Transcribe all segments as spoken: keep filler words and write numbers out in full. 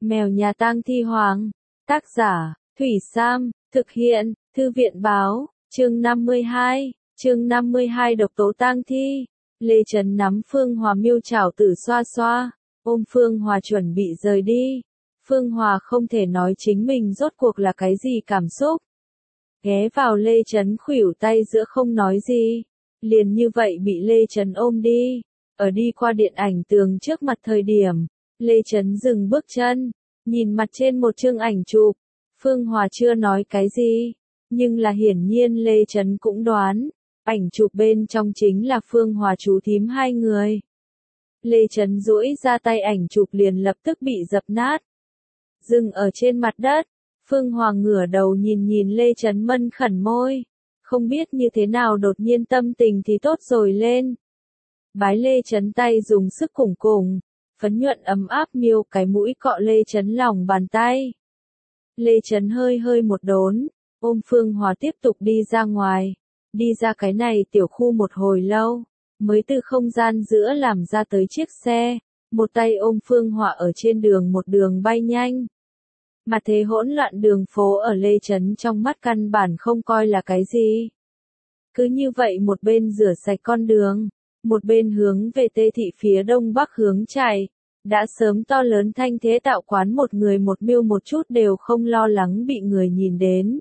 Mèo nhà tang thi hoàng. Tác giả, Thủy Sam, thực hiện, Thư viện báo, chương năm mươi hai, chương năm mươi hai độc tố tang thi. Lê Trấn nắm Phương Hòa miêu chảo tử xoa xoa, ôm Phương Hòa chuẩn bị rời đi. Phương Hòa không thể nói chính mình rốt cuộc là cái gì cảm xúc. Ghé vào Lê Trấn khuỷu tay giữa không nói gì, liền như vậy bị Lê Trấn ôm đi. Ở đi qua điện ảnh tường trước mặt thời điểm, Lê Trấn dừng bước chân, nhìn mặt trên một chương ảnh chụp. Phương Hòa chưa nói cái gì, nhưng là hiển nhiên Lê Trấn cũng đoán, ảnh chụp bên trong chính là Phương Hòa chú thím hai người. Lê Trấn duỗi ra tay, ảnh chụp liền lập tức bị dập nát, dừng ở trên mặt đất. Phương Hòa ngửa đầu nhìn nhìn Lê Trấn mân khẩn môi, không biết như thế nào đột nhiên tâm tình thì tốt rồi lên. Bái Lê Trấn tay dùng sức cùng cùng, phấn nhuận ấm áp miêu cái mũi cọ Lê Trấn lòng bàn tay. Lê Trấn hơi hơi một đốn, ôm Phương Hòa tiếp tục đi ra ngoài, đi ra cái này tiểu khu một hồi lâu, mới từ không gian giữa làm ra tới chiếc xe, một tay ôm Phương Hòa ở trên đường một đường bay nhanh. Mà thế hỗn loạn đường phố ở Lê Trấn trong mắt căn bản không coi là cái gì. Cứ như vậy một bên rửa sạch con đường, một bên hướng về Tê thị phía đông bắc hướng chạy, đã sớm to lớn thanh thế tạo quán một người một miêu một chút đều không lo lắng bị người nhìn đến.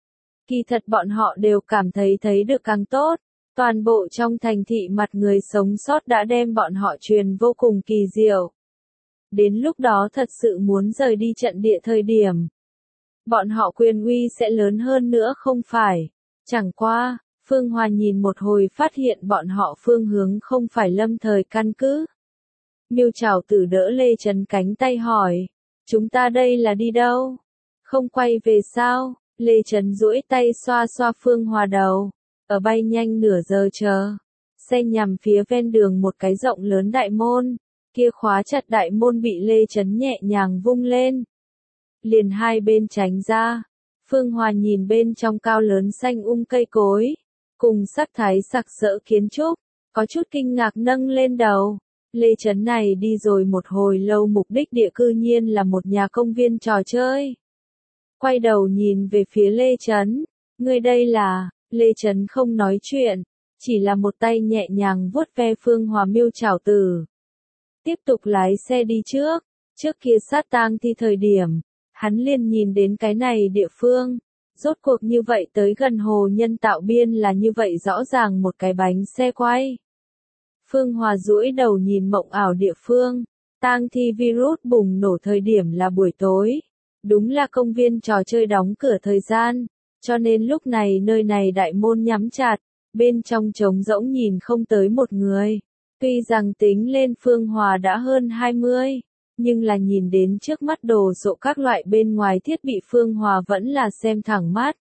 Kỳ thật bọn họ đều cảm thấy thấy được càng tốt, toàn bộ trong thành thị mặt người sống sót đã đem bọn họ truyền vô cùng kỳ diệu. Đến lúc đó thật sự muốn rời đi trận địa thời điểm, bọn họ quyền uy sẽ lớn hơn nữa không phải. Chẳng qua, Phương Hòa nhìn một hồi phát hiện bọn họ phương hướng không phải lâm thời căn cứ. Miêu chảo tử đỡ Lê Trấn cánh tay hỏi, chúng ta đây là đi đâu? Không quay về sao? Lê Trấn duỗi tay xoa xoa Phương Hòa đầu, ở bay nhanh nửa giờ chờ. Xe nhằm phía ven đường một cái rộng lớn đại môn, kia khóa chặt đại môn bị Lê Trấn nhẹ nhàng vung lên. Liền hai bên tránh ra, Phương Hòa nhìn bên trong cao lớn xanh um cây cối, cùng sắc thái sặc sỡ kiến trúc, có chút kinh ngạc nâng lên đầu. Lê Trấn này đi rồi một hồi lâu mục đích địa cư nhiên là một nhà công viên trò chơi. Quay đầu nhìn về phía Lê Trấn, người đây là, Lê Trấn không nói chuyện, chỉ là một tay nhẹ nhàng vuốt ve Phương Hòa miêu chảo tử. Tiếp tục lái xe đi trước, trước kia sát tang thi thời điểm, hắn liền nhìn đến cái này địa phương. Rốt cuộc như vậy tới gần hồ nhân tạo biên là như vậy rõ ràng một cái bánh xe quay. Phương Hòa duỗi đầu nhìn mộng ảo địa phương, tang thi virus bùng nổ thời điểm là buổi tối, đúng là công viên trò chơi đóng cửa thời gian, cho nên lúc này nơi này đại môn nhắm chặt, bên trong trống rỗng nhìn không tới một người. Tuy rằng tính lên Phương Hòa đã hơn hai mươi, nhưng là nhìn đến trước mắt đồ sộ các loại bên ngoài thiết bị Phương Hòa vẫn là xem thẳng mắt.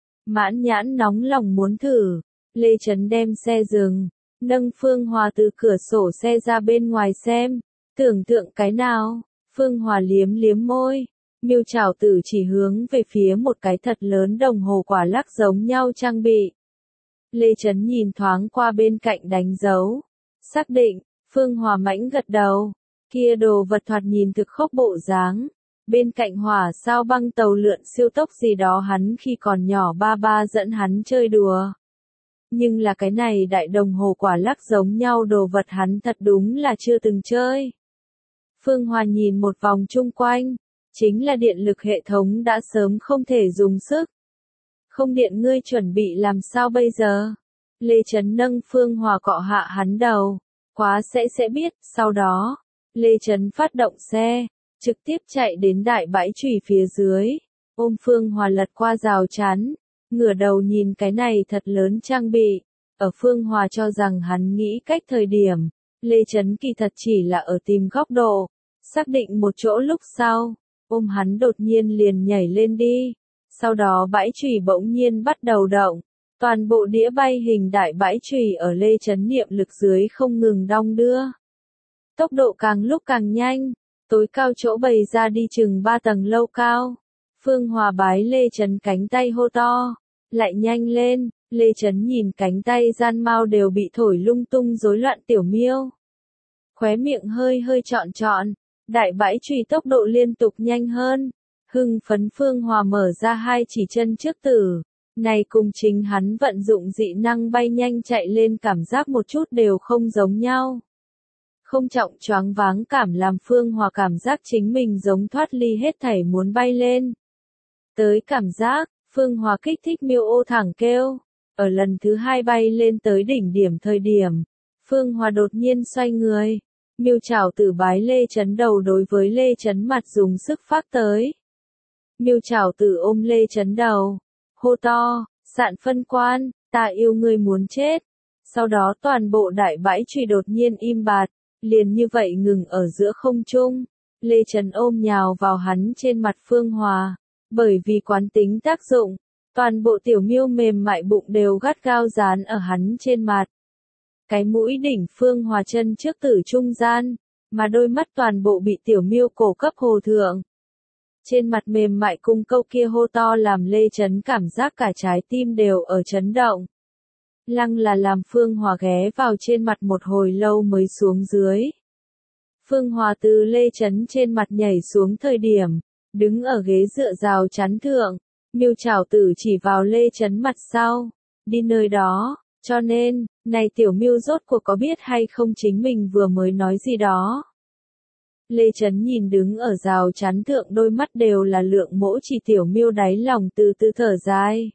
Mãn nhãn nóng lòng muốn thử, Lê Trấn đem xe dừng, nâng Phương Hòa từ cửa sổ xe ra bên ngoài xem, tưởng tượng cái nào. Phương Hòa liếm liếm môi, miêu chảo tử chỉ hướng về phía một cái thật lớn đồng hồ quả lắc giống nhau trang bị. Lê Trấn nhìn thoáng qua bên cạnh đánh dấu, xác định. Phương Hòa mãnh gật đầu, kia đồ vật thoạt nhìn thực khốc bộ dáng. Bên cạnh hỏa sao băng tàu lượn siêu tốc gì đó hắn khi còn nhỏ ba ba dẫn hắn chơi đùa. Nhưng là cái này đại đồng hồ quả lắc giống nhau đồ vật hắn thật đúng là chưa từng chơi. Phương Hòa nhìn một vòng chung quanh, chính là điện lực hệ thống đã sớm không thể dùng sức. Không điện ngươi chuẩn bị làm sao bây giờ? Lê Trấn nâng Phương Hòa cọ hạ hắn đầu, quá sẽ sẽ biết. Sau đó, Lê Trấn phát động xe, trực tiếp chạy đến đại bãi chùy phía dưới, ôm Phương Hòa lật qua rào chắn, ngửa đầu nhìn cái này thật lớn trang bị. Ở Phương Hòa cho rằng hắn nghĩ cách thời điểm, Lê Trấn kỳ thật chỉ là ở tìm góc độ, xác định một chỗ lúc sau, ôm hắn đột nhiên liền nhảy lên đi. Sau đó bãi chùy bỗng nhiên bắt đầu động, toàn bộ đĩa bay hình đại bãi chùy ở Lê Trấn niệm lực dưới không ngừng đong đưa. Tốc độ càng lúc càng nhanh, tối cao chỗ bày ra đi chừng ba tầng lâu cao. Phương Hòa bái Lê Trấn cánh tay hô to, lại nhanh lên. Lê Trấn nhìn cánh tay gian mau đều bị thổi lung tung rối loạn tiểu miêu, khóe miệng hơi hơi trọn trọn, đại bãi chùy tốc độ liên tục nhanh hơn. Hưng phấn Phương Hòa mở ra hai chỉ chân trước tử. Này cùng chính hắn vận dụng dị năng bay nhanh chạy lên cảm giác một chút đều không giống nhau. Không trọng choáng váng cảm làm Phương Hòa cảm giác chính mình giống thoát ly hết thảy muốn bay lên. Tới cảm giác, Phương Hòa kích thích miêu ô thẳng kêu. Ở lần thứ hai bay lên tới đỉnh điểm thời điểm, Phương Hòa đột nhiên xoay người. Miêu Trảo Tử bái Lê Chấn đầu đối với Lê Chấn mặt dùng sức phát tới. Miêu Trảo Tử ôm Lê Chấn đầu, hô to, Sạn Phân Quan, ta yêu ngươi muốn chết. Sau đó toàn bộ đại bãi chùy đột nhiên im bặt, liền như vậy ngừng ở giữa không trung. Lê Chấn ôm nhào vào hắn trên mặt Phương Hòa, bởi vì quán tính tác dụng, toàn bộ tiểu miêu mềm mại bụng đều gắt gao dán ở hắn trên mặt. Cái mũi đỉnh Phương Hòa chân trước tử trung gian, mà đôi mắt toàn bộ bị tiểu miêu cổ cấp hồ thượng. Trên mặt mềm mại cung câu kia hô to làm Lê Chấn cảm giác cả trái tim đều ở chấn động. Lăng là làm Phương Hòa ghé vào trên mặt một hồi lâu mới xuống dưới. Phương Hòa từ Lê Chấn trên mặt nhảy xuống thời điểm, đứng ở ghế dựa rào chắn thượng, Miêu Trảo Tử chỉ vào Lê Chấn mặt sau, đi nơi đó, cho nên, này tiểu miêu rốt cuộc có biết hay không chính mình vừa mới nói gì đó. Lê Chấn nhìn đứng ở rào chắn thượng đôi mắt đều là lượng mỗ chỉ tiểu miêu đáy lòng từ từ thở dài.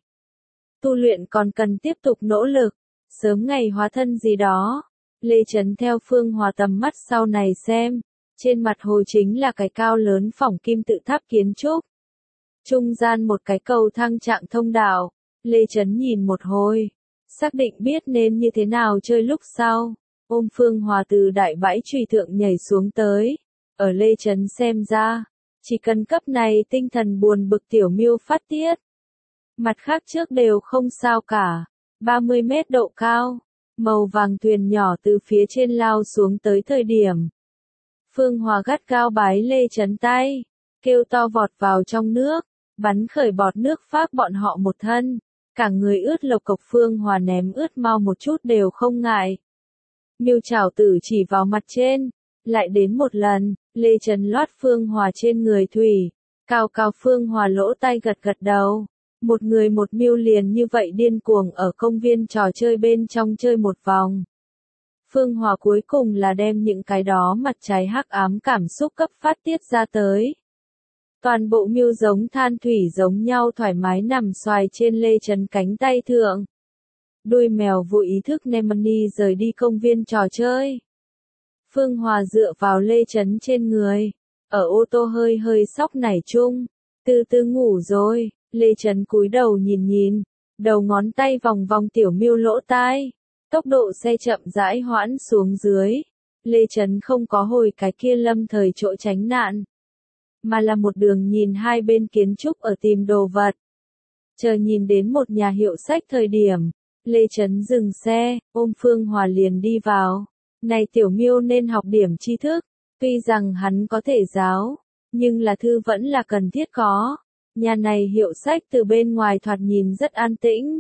Tu luyện còn cần tiếp tục nỗ lực, sớm ngày hóa thân gì đó. Lê Chấn theo Phương Hòa tầm mắt sau này xem, trên mặt hồ chính là cái cao lớn phỏng kim tự tháp kiến trúc. Trung gian một cái cầu thang trạng thông đạo, Lê Chấn nhìn một hồi, xác định biết nên như thế nào chơi lúc sau, ôm Phương Hòa từ đại bãi chùy thượng nhảy xuống tới. Ở Lê Chấn xem ra, chỉ cần cấp này tinh thần buồn bực tiểu miêu phát tiết. Mặt khác trước đều không sao cả, ba mươi mét độ cao, màu vàng thuyền nhỏ từ phía trên lao xuống tới thời điểm. Phương Hòa gắt gao bái Lê Chấn tay, kêu to vọt vào trong nước, bắn khởi bọt nước phác bọn họ một thân, cả người ướt lộc cộc. Phương Hòa ném ướt mau một chút đều không ngại. Miêu Trảo Tử chỉ vào mặt trên, lại đến một lần, Lê Chấn loát Phương Hòa trên người thủy, cào cào Phương Hòa lỗ tai gật gật đầu. Một người một miêu liền như vậy điên cuồng ở công viên trò chơi bên trong chơi một vòng. Phương Hòa cuối cùng là đem những cái đó mặt trái hắc ám cảm xúc cấp phát tiết ra tới. Toàn bộ miêu giống than thủy giống nhau thoải mái nằm xoài trên Lê Chấn cánh tay thượng. Đuôi mèo vô ý thức Nemani rời đi công viên trò chơi. Phương Hòa dựa vào Lê Chấn trên người, ở ô tô hơi hơi sóc nảy chung, từ từ ngủ rồi. Lê Chấn cúi đầu nhìn nhìn, đầu ngón tay vòng vòng tiểu miêu lỗ tai, tốc độ xe chậm rãi hoãn xuống dưới. Lê Chấn không có hồi cái kia lâm thời chỗ tránh nạn, mà là một đường nhìn hai bên kiến trúc ở tìm đồ vật. Chờ nhìn đến một nhà hiệu sách thời điểm, Lê Chấn dừng xe, ôm Phương Hòa liền đi vào. Này tiểu miêu nên học điểm tri thức, tuy rằng hắn có thể giáo, nhưng là thư vẫn là cần thiết có. Nhà này hiệu sách từ bên ngoài thoạt nhìn rất an tĩnh.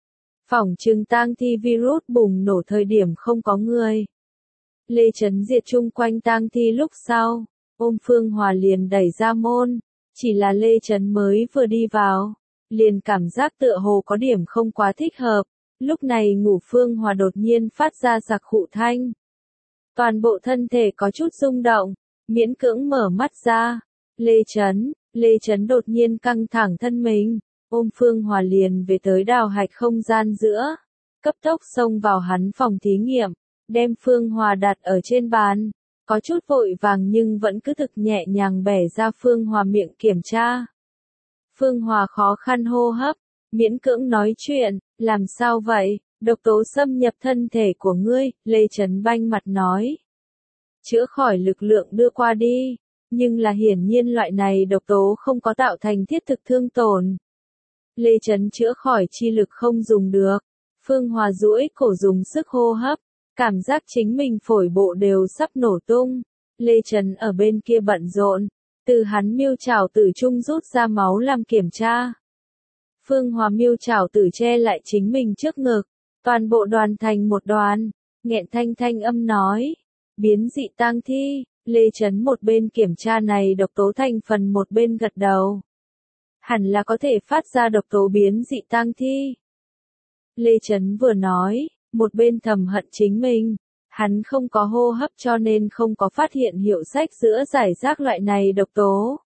Phỏng chừng tang thi virus bùng nổ thời điểm không có người. Lê Chấn diệt chung quanh tang thi lúc sau, ôm Phương Hòa liền đẩy ra môn, chỉ là Lê Chấn mới vừa đi vào, liền cảm giác tựa hồ có điểm không quá thích hợp. Lúc này ngủ Phương Hòa đột nhiên phát ra sặc khụ thanh. Toàn bộ thân thể có chút rung động, miễn cưỡng mở mắt ra. Lê Chấn, Lê Chấn đột nhiên căng thẳng thân mình, ôm Phương Hòa liền về tới đào hạch không gian giữa, cấp tốc xông vào hắn phòng thí nghiệm, đem Phương Hòa đặt ở trên bàn, có chút vội vàng nhưng vẫn cứ thực nhẹ nhàng bẻ ra Phương Hòa miệng kiểm tra. Phương Hòa khó khăn hô hấp, miễn cưỡng nói chuyện, làm sao vậy, độc tố xâm nhập thân thể của ngươi, Lê Chấn banh mặt nói. Chữa khỏi lực lượng đưa qua đi. Nhưng là hiển nhiên loại này độc tố không có tạo thành thiết thực thương tổn. Lê Chấn chữa khỏi chi lực không dùng được. Phương Hòa duỗi cổ dùng sức hô hấp, cảm giác chính mình phổi bộ đều sắp nổ tung. Lê Chấn ở bên kia bận rộn, từ hắn Miêu Trảo Tử trung rút ra máu làm kiểm tra. Phương Hòa Miêu Trảo Tử che lại chính mình trước ngực, toàn bộ đoàn thành một đoàn, nghẹn thanh thanh âm nói, biến dị tang thi. Lê Chấn một bên kiểm tra này độc tố thành phần một bên gật đầu. Hẳn là có thể phát ra độc tố biến dị tang thi. Lê Chấn vừa nói, một bên thầm hận chính mình. Hắn không có hô hấp cho nên không có phát hiện hiệu sách giữa giải rác loại này độc tố.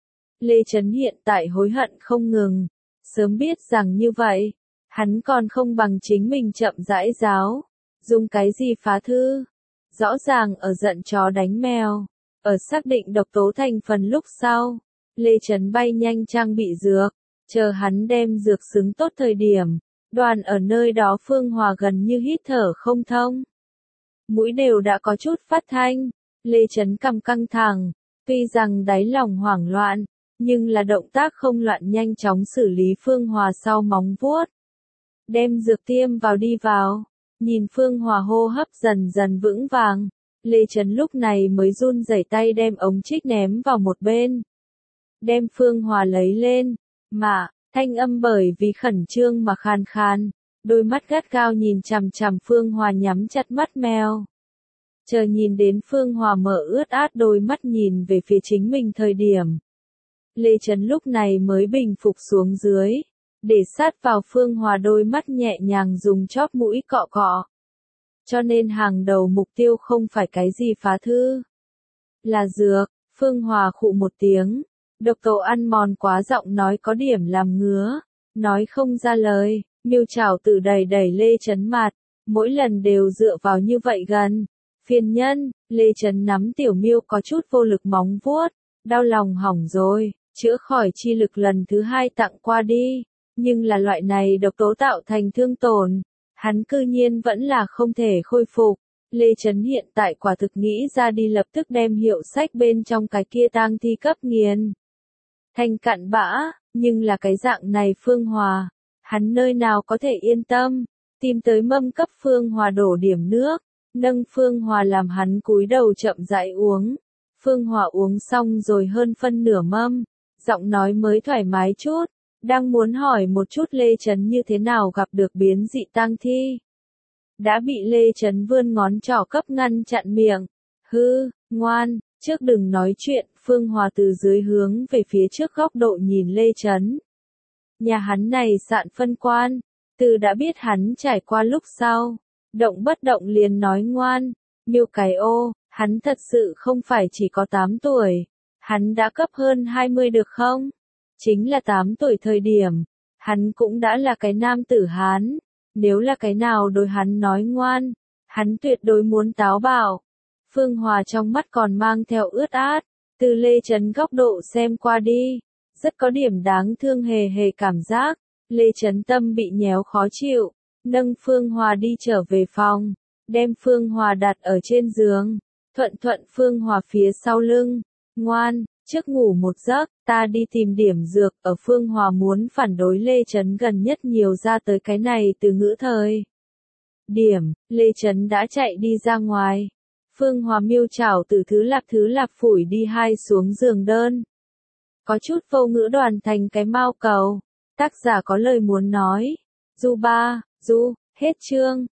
Lê Chấn hiện tại hối hận không ngừng. Sớm biết rằng như vậy, hắn còn không bằng chính mình chậm rãi giáo. Dùng cái gì phá thư? Rõ ràng ở giận chó đánh mèo. Ở xác định độc tố thành phần lúc sau, Lê Chấn bay nhanh trang bị dược. Chờ hắn đem dược xứng tốt thời điểm, đoàn ở nơi đó Phương Hòa gần như hít thở không thông. Mũi đều đã có chút phát thanh, Lê Chấn cằm căng thẳng, tuy rằng đáy lòng hoảng loạn, nhưng là động tác không loạn nhanh chóng xử lý Phương Hòa sau móng vuốt. Đem dược tiêm vào đi vào, nhìn Phương Hòa hô hấp dần dần vững vàng, Lê Chấn lúc này mới run rẩy tay đem ống trích ném vào một bên. Đem Phương Hòa lấy lên, mà, thanh âm bởi vì khẩn trương mà khan khan. Đôi mắt gắt gao nhìn chằm chằm Phương Hòa nhắm chặt mắt mèo. Chờ nhìn đến Phương Hòa mở ướt át đôi mắt nhìn về phía chính mình thời điểm. Lê Chấn lúc này mới bình phục xuống dưới. Để sát vào Phương Hòa đôi mắt nhẹ nhàng dùng chóp mũi cọ cọ. Cho nên hàng đầu mục tiêu không phải cái gì phá thư. Là dược, Phương Hòa khụ một tiếng. Độc tố ăn mòn quá giọng nói có điểm làm ngứa. Nói không ra lời. Miêu Trảo Tử đẩy đẩy Lê Chấn mặt, mỗi lần đều dựa vào như vậy gần. Phiền nhân, Lê Chấn nắm tiểu miêu có chút vô lực móng vuốt, đau lòng hỏng rồi, chữa khỏi chi lực lần thứ hai tặng qua đi. Nhưng là loại này độc tố tạo thành thương tổn, hắn cư nhiên vẫn là không thể khôi phục. Lê Chấn hiện tại quả thực nghĩ ra đi lập tức đem hiệu sách bên trong cái kia tang thi cấp nghiền thành cặn bã, nhưng là cái dạng này Phương Hòa. Hắn nơi nào có thể yên tâm, tìm tới mâm cấp Phương Hòa đổ điểm nước, nâng Phương Hòa làm hắn cúi đầu chậm rãi uống. Phương Hòa uống xong rồi hơn phân nửa mâm, giọng nói mới thoải mái chút, đang muốn hỏi một chút Lê Chấn như thế nào gặp được biến dị tang thi. Đã bị Lê Chấn vươn ngón trỏ cấp ngăn chặn miệng. Hư, ngoan, trước đừng nói chuyện, Phương Hòa từ dưới hướng về phía trước góc độ nhìn Lê Chấn. Nhà hắn này sạn phân quan, từ đã biết hắn trải qua lúc sau, động bất động liền nói ngoan, miêu cái ô, hắn thật sự không phải chỉ có tám tuổi, hắn đã cấp hơn hai mươi được không? Chính là tám tuổi thời điểm, hắn cũng đã là cái nam tử Hán, nếu là cái nào đối hắn nói ngoan, hắn tuyệt đối muốn táo bạo. Phương Hòa trong mắt còn mang theo ướt át, từ Lê Chấn góc độ xem qua đi. Rất có điểm đáng thương hề hề cảm giác, Lê Chấn tâm bị nhéo khó chịu, nâng Phương Hòa đi trở về phòng, đem Phương Hòa đặt ở trên giường, thuận thuận Phương Hòa phía sau lưng, ngoan, trước ngủ một giấc, ta đi tìm điểm dược, ở Phương Hòa muốn phản đối Lê Chấn gần nhất nhiều ra tới cái này từ ngữ thời. Điểm, Lê Chấn đã chạy đi ra ngoài, Phương Hòa Miêu Trảo Tử thứ lạp thứ lạp phủi đi hai xuống giường đơn. Có chút vô ngữ đoàn thành cái mao cầu. Tác giả có lời muốn nói. Du ba, du, hết chương.